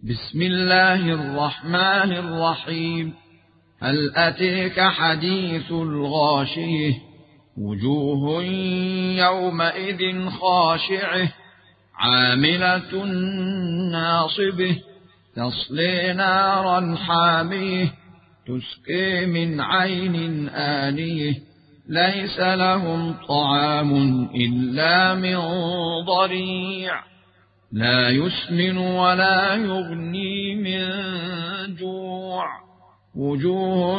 بسم الله الرحمن الرحيم. هل أتيك حديث الغاشية؟ وجوه يومئذ خاشعة عاملة ناصبة تصلي نارا حامية تسقي من عين آنية ليس لهم طعام إلا من ضريع لا يسمن ولا يغني من جوع. وجوه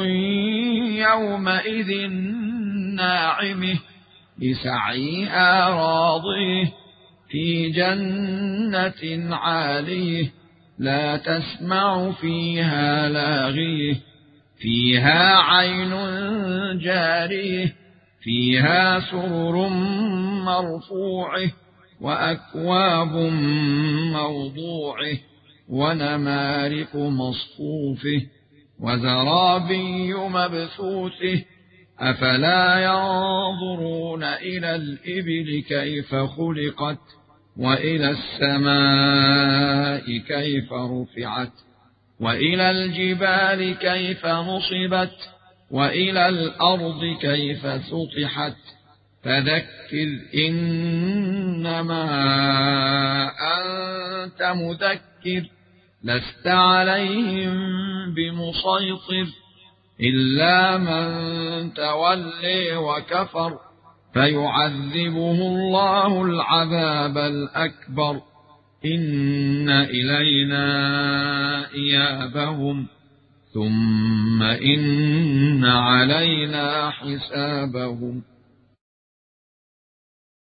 يومئذ ناعمة لسعيها راضية في جنة عالية لا تسمع فيها لاغية فيها عين جارية فيها سرر مرفوعة وأكواب موضوعة ونمارق مصفوفة وزرابي مبثوثة أفلا ينظرون إلى الإبل كيف خلقت وإلى السماء كيف رفعت وإلى الجبال كيف نصبت وإلى الأرض كيف سطحت فذكر إنما أنت مذكر لست عليهم بمسيطر إلا من تولي وكفر فيعذبه الله العذاب الأكبر إن إلينا إيابهم ثم إن علينا حسابهم.